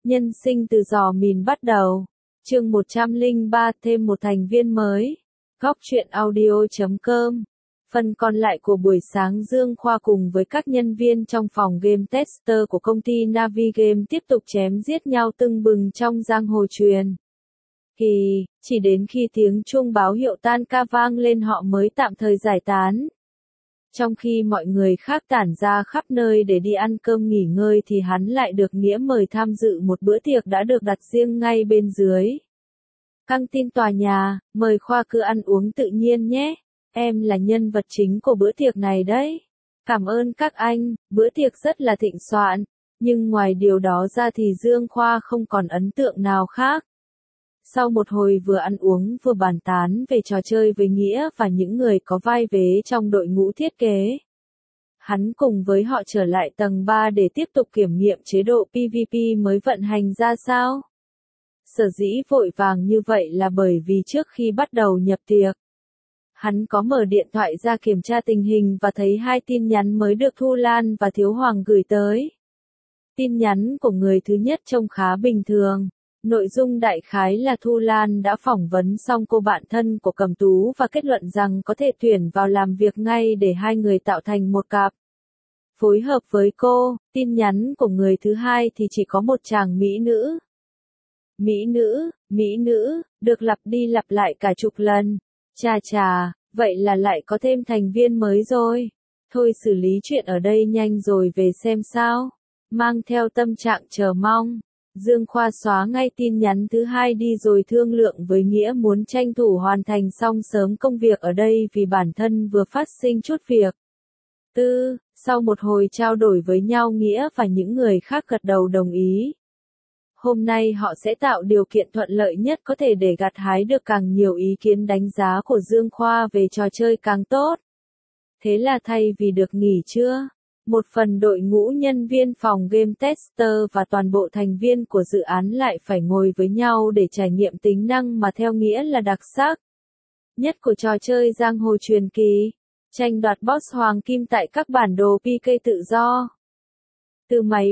Nhân sinh từ giò mìn bắt đầu. Chương 103 thêm một thành viên mới. Góc truyện audio.com. Phần còn lại của buổi sáng Dương Khoa cùng với các nhân viên trong phòng game tester của công ty Navigame tiếp tục chém giết nhau tưng bừng trong giang hồ truyền kỳ, chỉ đến khi tiếng chuông báo hiệu tan ca vang lên họ mới tạm thời giải tán. Trong khi mọi người khác tản ra khắp nơi để đi ăn cơm nghỉ ngơi thì hắn lại được Nghĩa mời tham dự một bữa tiệc đã được đặt riêng ngay bên dưới căng tin tòa nhà. Mời Khoa cứ ăn uống tự nhiên nhé. Em là nhân vật chính của bữa tiệc này đấy. Cảm ơn các anh, bữa tiệc rất là thịnh soạn. Nhưng ngoài điều đó ra thì Dương Khoa không còn ấn tượng nào khác. Sau một hồi vừa ăn uống vừa bàn tán về trò chơi với Nghĩa và những người có vai vế trong đội ngũ thiết kế, hắn cùng với họ trở lại tầng 3 để tiếp tục kiểm nghiệm chế độ PvP mới vận hành ra sao. Sở dĩ vội vàng như vậy là bởi vì trước khi bắt đầu nhập tiệc, hắn có mở điện thoại ra kiểm tra tình hình và thấy 2 tin nhắn mới được Thu Lan và Thiếu Hoàng gửi tới. Tin nhắn của người thứ nhất trông khá bình thường. Nội dung đại khái là Thu Lan đã phỏng vấn xong cô bạn thân của Cẩm Tú và kết luận rằng có thể tuyển vào làm việc ngay để hai người tạo thành một cặp. Phối hợp với cô, tin nhắn của người thứ hai thì chỉ có một chàng mỹ nữ. Mỹ nữ, được lặp đi lặp lại cả chục lần. Chà, vậy là lại có thêm thành viên mới rồi. Thôi xử lý chuyện ở đây nhanh rồi về xem sao. Mang theo tâm trạng chờ mong, Dương Khoa xóa ngay tin nhắn thứ hai đi rồi thương lượng với Nghĩa muốn tranh thủ hoàn thành xong sớm công việc ở đây vì bản thân vừa phát sinh chút việc. Sau một hồi trao đổi với nhau Nghĩa và những người khác gật đầu đồng ý. Hôm nay họ sẽ tạo điều kiện thuận lợi nhất có thể để gặt hái được càng nhiều ý kiến đánh giá của Dương Khoa về trò chơi càng tốt. Thế là thay vì được nghỉ trưa, một phần đội ngũ nhân viên phòng game tester và toàn bộ thành viên của dự án lại phải ngồi với nhau để trải nghiệm tính năng mà theo Nghĩa là đặc sắc nhất của trò chơi giang hồ truyền kỳ, tranh đoạt boss hoàng kim tại các bản đồ PK tự do. Từ máy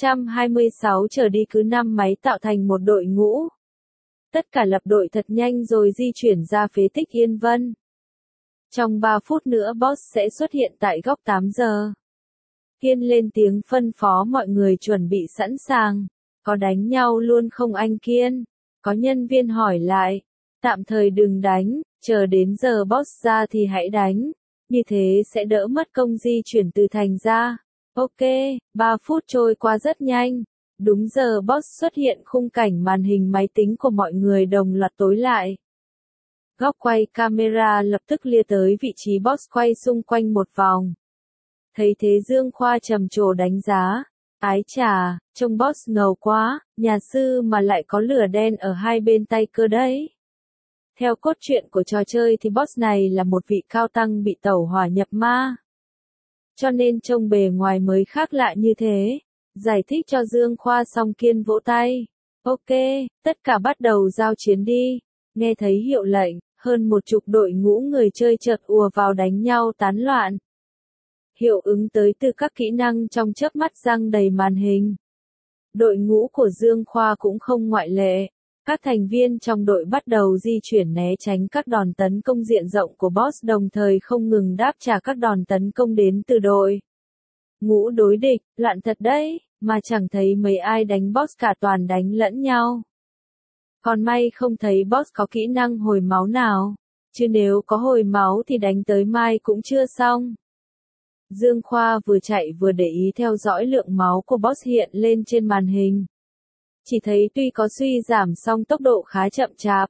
426 trở đi cứ 5 máy tạo thành một đội ngũ. Tất cả lập đội thật nhanh rồi di chuyển ra phế tích Yên Vân. Trong 3 phút nữa boss sẽ xuất hiện tại góc 8 giờ. Kiên lên tiếng phân phó mọi người chuẩn bị sẵn sàng. Có đánh nhau luôn không anh Kiên? Có nhân viên hỏi lại. Tạm thời đừng đánh, chờ đến giờ boss ra thì hãy đánh. Như thế sẽ đỡ mất công di chuyển từ thành ra. Ok, 3 phút trôi qua rất nhanh. Đúng giờ boss xuất hiện khung cảnh màn hình máy tính của mọi người đồng loạt tối lại. Góc quay camera lập tức lia tới vị trí boss quay xung quanh một vòng. Thấy thế Dương Khoa trầm trồ đánh giá. Ái chà, trông boss ngầu quá, nhà sư mà lại có lửa đen ở hai bên tay cơ đấy. Theo cốt truyện của trò chơi thì boss này là một vị cao tăng bị tẩu hỏa nhập ma. Cho nên trông bề ngoài mới khác lạ như thế. Giải thích cho Dương Khoa xong Kiên vỗ tay. Ok, tất cả bắt đầu giao chiến đi. Nghe thấy hiệu lệnh, hơn 10 đội ngũ người chơi chợt ùa vào đánh nhau tán loạn. Hiệu ứng tới từ các kỹ năng trong chớp mắt giăng đầy màn hình. Đội ngũ của Dương Khoa cũng không ngoại lệ. Các thành viên trong đội bắt đầu di chuyển né tránh các đòn tấn công diện rộng của boss đồng thời không ngừng đáp trả các đòn tấn công đến từ đội ngũ đối địch. Loạn thật đấy, mà chẳng thấy mấy ai đánh boss cả, toàn đánh lẫn nhau. Còn may không thấy boss có kỹ năng hồi máu nào, chứ nếu có hồi máu thì đánh tới mai cũng chưa xong. Dương Khoa vừa chạy vừa để ý theo dõi lượng máu của boss hiện lên trên màn hình. Chỉ thấy tuy có suy giảm song tốc độ khá chậm chạp.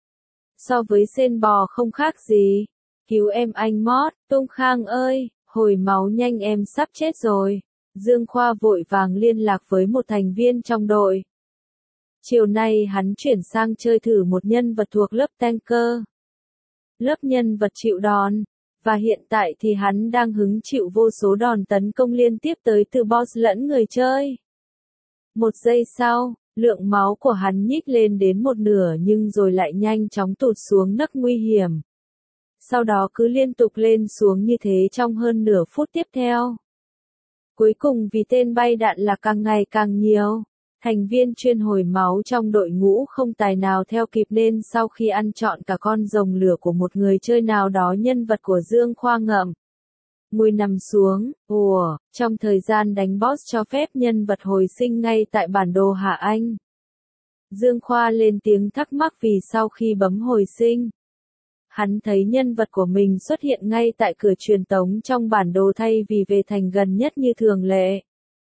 So với sên bò không khác gì. Cứu em anh Mót, Tung Khang ơi, hồi máu nhanh em sắp chết rồi. Dương Khoa vội vàng liên lạc với một thành viên trong đội. Chiều nay hắn chuyển sang chơi thử một nhân vật thuộc lớp tanker. Lớp nhân vật chịu đòn. Và hiện tại thì hắn đang hứng chịu vô số đòn tấn công liên tiếp tới từ boss lẫn người chơi. 1 giây sau, lượng máu của hắn nhích lên đến 1/2 nhưng rồi lại nhanh chóng tụt xuống nấc nguy hiểm. Sau đó cứ liên tục lên xuống như thế trong hơn nửa phút tiếp theo. Cuối cùng vì tên bay đạn là càng ngày càng nhiều, Thành viên chuyên hồi máu trong đội ngũ không tài nào theo kịp nên sau khi ăn trọn cả con rồng lửa của một người chơi nào đó nhân vật của Dương Khoa ngậm ngùi nằm xuống. Trong thời gian đánh boss cho phép nhân vật hồi sinh ngay tại bản đồ hả anh? Dương Khoa lên tiếng thắc mắc vì sau khi bấm hồi sinh, hắn thấy nhân vật của mình xuất hiện ngay tại cửa truyền tống trong bản đồ thay vì về thành gần nhất như thường lệ.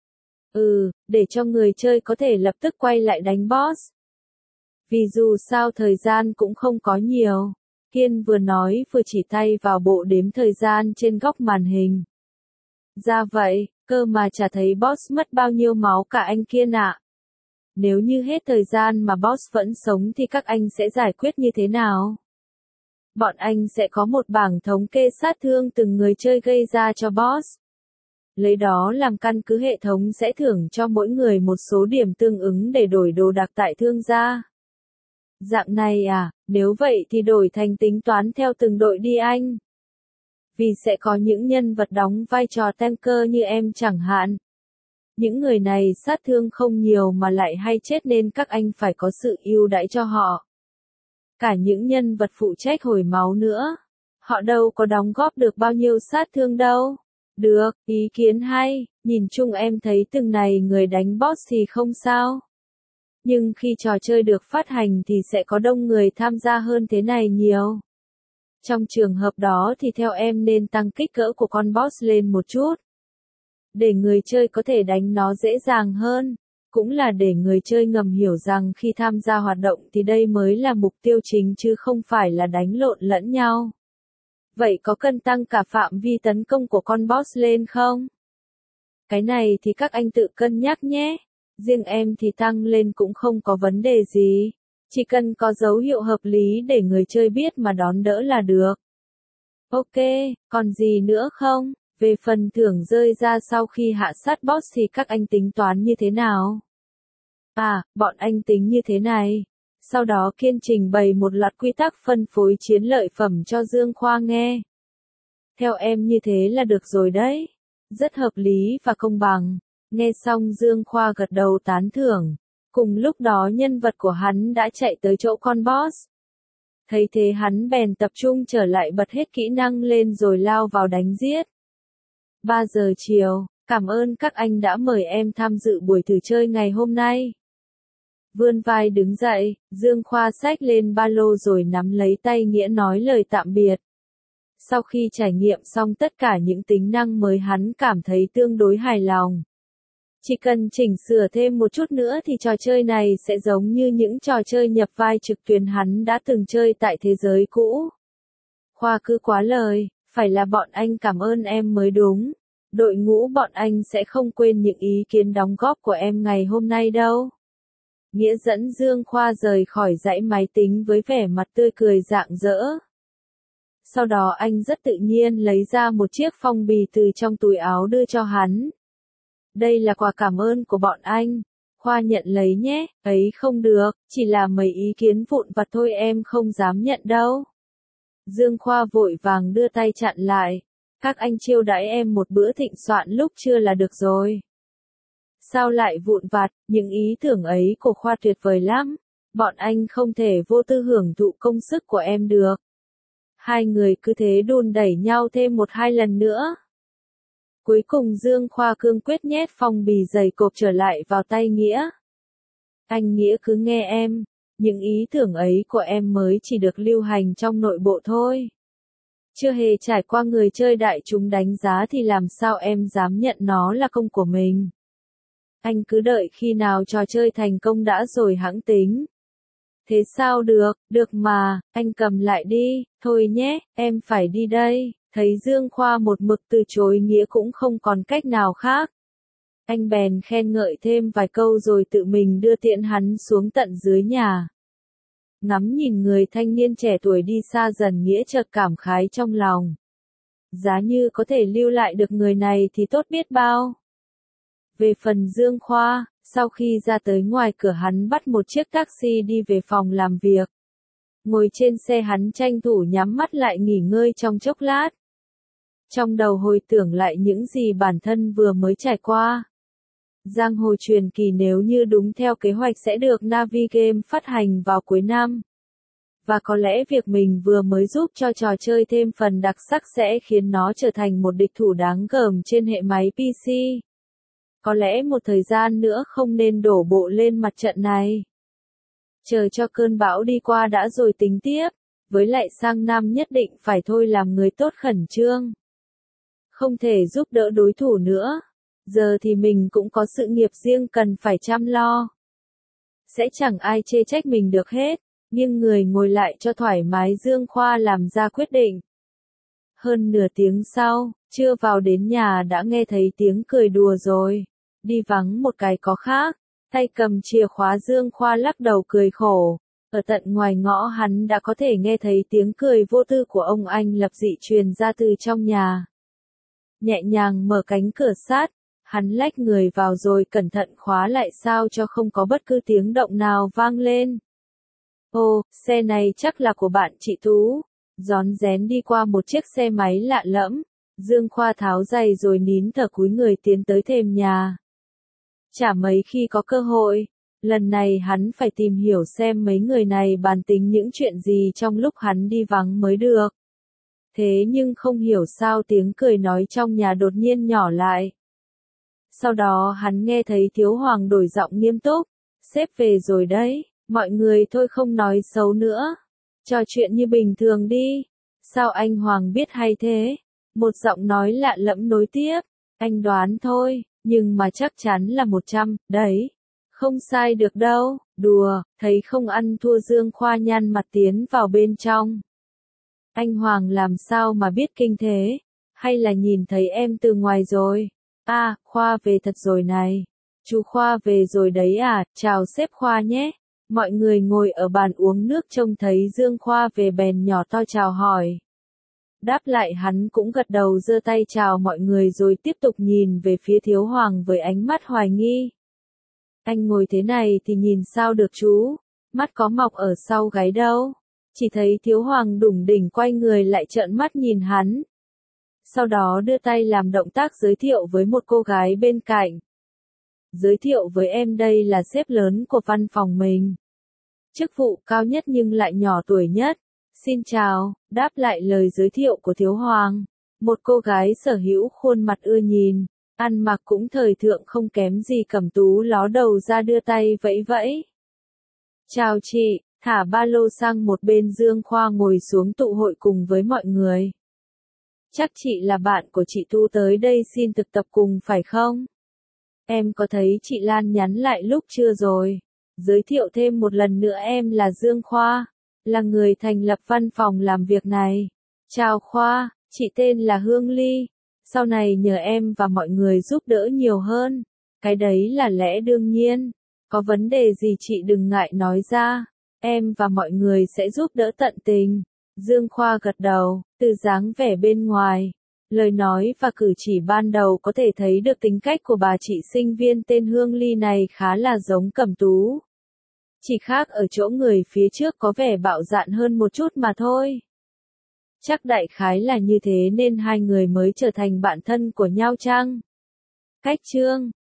Để cho người chơi có thể lập tức quay lại đánh boss. Vì dù sao thời gian cũng không có nhiều. Kiên vừa nói vừa chỉ tay vào bộ đếm thời gian trên góc màn hình. Ra vậy, cơ mà chả thấy boss mất bao nhiêu máu cả anh Kiên ạ. Nếu như hết thời gian mà boss vẫn sống thì các anh sẽ giải quyết như thế nào? Bọn anh sẽ có một bảng thống kê sát thương từng người chơi gây ra cho boss. Lấy đó làm căn cứ, hệ thống sẽ thưởng cho mỗi người một số điểm tương ứng để đổi đồ đặc tại thương gia. Dạng này à, nếu vậy thì đổi thành tính toán theo từng đội đi anh. Vì sẽ có những nhân vật đóng vai trò tanker như em chẳng hạn. Những người này sát thương không nhiều mà lại hay chết nên các anh phải có sự ưu đãi cho họ. Cả những nhân vật phụ trách hồi máu nữa. Họ đâu có đóng góp được bao nhiêu sát thương đâu. Được, ý kiến hay, nhìn chung em thấy từng này người đánh boss thì không sao. Nhưng khi trò chơi được phát hành thì sẽ có đông người tham gia hơn thế này nhiều. Trong trường hợp đó thì theo em nên tăng kích cỡ của con boss lên một chút. Để người chơi có thể đánh nó dễ dàng hơn. Cũng là để người chơi ngầm hiểu rằng khi tham gia hoạt động thì đây mới là mục tiêu chính chứ không phải là đánh lộn lẫn nhau. Vậy có cần tăng cả phạm vi tấn công của con boss lên không? Cái này thì các anh tự cân nhắc nhé. Riêng em thì tăng lên cũng không có vấn đề gì. Chỉ cần có dấu hiệu hợp lý để người chơi biết mà đón đỡ là được. Ok, còn gì nữa không? Về phần thưởng rơi ra sau khi hạ sát boss thì các anh tính toán như thế nào? Bọn anh tính như thế này. Sau đó Kiên trình bày một loạt quy tắc phân phối chiến lợi phẩm cho Dương Khoa nghe. Theo em như thế là được rồi đấy. Rất hợp lý và công bằng. Nghe xong Dương Khoa gật đầu tán thưởng. Cùng lúc đó nhân vật của hắn đã chạy tới chỗ con boss. Thấy thế hắn bèn tập trung trở lại, bật hết kỹ năng lên rồi lao vào đánh giết. 3 giờ chiều, cảm ơn các anh đã mời em tham dự buổi thử chơi ngày hôm nay. Vươn vai đứng dậy, Dương Khoa xách lên ba lô rồi nắm lấy tay Nghĩa nói lời tạm biệt. Sau khi trải nghiệm xong tất cả những tính năng mới hắn cảm thấy tương đối hài lòng. Chỉ cần chỉnh sửa thêm một chút nữa thì trò chơi này sẽ giống như những trò chơi nhập vai trực tuyến hắn đã từng chơi tại thế giới cũ. Khoa cứ quá lời, phải là bọn anh cảm ơn em mới đúng. Đội ngũ bọn anh sẽ không quên những ý kiến đóng góp của em ngày hôm nay đâu. Nghĩa dẫn Dương Khoa rời khỏi dãy máy tính với vẻ mặt tươi cười rạng rỡ. Sau đó anh rất tự nhiên lấy ra một chiếc phong bì từ trong túi áo đưa cho hắn. Đây là quà cảm ơn của bọn anh. Khoa nhận lấy nhé, ấy không được, chỉ là mấy ý kiến vụn vặt thôi em không dám nhận đâu. Dương Khoa vội vàng đưa tay chặn lại. Các anh chiêu đãi em một bữa thịnh soạn lúc trưa là được rồi. Sao lại vụn vặt, những ý tưởng ấy của Khoa tuyệt vời lắm. Bọn anh không thể vô tư hưởng thụ công sức của em được. Hai người cứ thế đùn đẩy nhau thêm 1-2 lần nữa. Cuối cùng Dương Khoa cương quyết nhét phong bì dày cộp trở lại vào tay Nghĩa. Anh Nghĩa cứ nghe em, những ý tưởng ấy của em mới chỉ được lưu hành trong nội bộ thôi. Chưa hề trải qua người chơi đại chúng đánh giá thì làm sao em dám nhận nó là công của mình. Anh cứ đợi khi nào trò chơi thành công đã rồi hẵng tính. Thế sao được, được mà, anh cầm lại đi, thôi nhé, em phải đi đây. Thấy Dương Khoa một mực từ chối Nghĩa cũng không còn cách nào khác. Anh bèn khen ngợi thêm vài câu rồi tự mình đưa tiễn hắn xuống tận dưới nhà. Ngắm nhìn người thanh niên trẻ tuổi đi xa dần, Nghĩa chợt cảm khái trong lòng. Giá như có thể lưu lại được người này thì tốt biết bao. Về phần Dương Khoa, sau khi ra tới ngoài cửa hắn bắt một chiếc taxi đi về phòng làm việc. Ngồi trên xe hắn tranh thủ nhắm mắt lại nghỉ ngơi trong chốc lát. Trong đầu hồi tưởng lại những gì bản thân vừa mới trải qua. Giang hồ truyền kỳ nếu như đúng theo kế hoạch sẽ được Navigame phát hành vào cuối năm. Và có lẽ việc mình vừa mới giúp cho trò chơi thêm phần đặc sắc sẽ khiến nó trở thành một địch thủ đáng gờm trên hệ máy PC. Có lẽ một thời gian nữa không nên đổ bộ lên mặt trận này. Chờ cho cơn bão đi qua đã rồi tính tiếp, với lại sang năm nhất định phải thôi làm người tốt khẩn trương. Không thể giúp đỡ đối thủ nữa. Giờ thì mình cũng có sự nghiệp riêng cần phải chăm lo. Sẽ chẳng ai chê trách mình được hết, nhưng người ngồi lại cho thoải mái Dương Khoa làm ra quyết định. Hơn nửa tiếng sau, chưa vào đến nhà đã nghe thấy tiếng cười đùa rồi. Đi vắng một cái có khác, tay cầm chìa khóa Dương Khoa lắc đầu cười khổ. Ở tận ngoài ngõ hắn đã có thể nghe thấy tiếng cười vô tư của ông anh Lập Dị truyền ra từ trong nhà. Nhẹ nhàng mở cánh cửa sát, hắn lách người vào rồi cẩn thận khóa lại sao cho không có bất cứ tiếng động nào vang lên. Ồ, xe này chắc là của bạn chị Tú. Rón rén đi qua một chiếc xe máy lạ lẫm, Dương Khoa tháo giày rồi nín thở cúi người tiến tới thềm nhà. Chả mấy khi có cơ hội, lần này hắn phải tìm hiểu xem mấy người này bàn tính những chuyện gì trong lúc hắn đi vắng mới được. Thế nhưng không hiểu sao tiếng cười nói trong nhà đột nhiên nhỏ lại. Sau đó hắn nghe thấy Thiếu Hoàng đổi giọng nghiêm túc, sếp về rồi đấy, mọi người thôi không nói xấu nữa. Trò chuyện như bình thường đi. Sao anh Hoàng biết hay thế? Một giọng nói lạ lẫm nối tiếp. Anh đoán thôi, nhưng mà chắc chắn là 100, đấy. Không sai được đâu, đùa, thấy không ăn thua Dương Khoa nhăn mặt tiến vào bên trong. Anh Hoàng làm sao mà biết kinh thế? Hay là nhìn thấy em từ ngoài rồi? À, Khoa về thật rồi này. Chú Khoa về rồi đấy à, chào sếp Khoa nhé. Mọi người ngồi ở bàn uống nước trông thấy Dương Khoa về bèn nhỏ to chào hỏi. Đáp lại hắn cũng gật đầu giơ tay chào mọi người rồi tiếp tục nhìn về phía Thiếu Hoàng với ánh mắt hoài nghi. Anh ngồi thế này thì nhìn sao được chú, mắt có mọc ở sau gáy đâu. Chỉ thấy Thiếu Hoàng đủng đỉnh quay người lại trợn mắt nhìn hắn. Sau đó đưa tay làm động tác giới thiệu với một cô gái bên cạnh. Giới thiệu với em đây là sếp lớn của văn phòng mình. Chức vụ cao nhất nhưng lại nhỏ tuổi nhất. Xin chào, đáp lại lời giới thiệu của Thiếu Hoàng. Một cô gái sở hữu khuôn mặt ưa nhìn, ăn mặc cũng thời thượng không kém gì Cẩm Tú ló đầu ra đưa tay vẫy vẫy. Chào chị, thả ba lô sang một bên Dương Khoa ngồi xuống tụ hội cùng với mọi người. Chắc chị là bạn của chị Tu tới đây xin thực tập cùng phải không? Em có thấy chị Lan nhắn lại lúc trưa rồi. Giới thiệu thêm một lần nữa em là Dương Khoa, là người thành lập văn phòng làm việc này. Chào Khoa, chị tên là Hương Ly. Sau này nhờ em và mọi người giúp đỡ nhiều hơn. Cái đấy là lẽ đương nhiên. Có vấn đề gì chị đừng ngại nói ra. Em và mọi người sẽ giúp đỡ tận tình. Dương Khoa gật đầu, từ dáng vẻ bên ngoài. Lời nói và cử chỉ ban đầu có thể thấy được tính cách của bà chị sinh viên tên Hương Ly này khá là giống Cẩm Tú. Chỉ khác ở chỗ người phía trước có vẻ bạo dạn hơn một chút mà thôi. Chắc đại khái là như thế nên hai người mới trở thành bạn thân của nhau chăng? Cách chương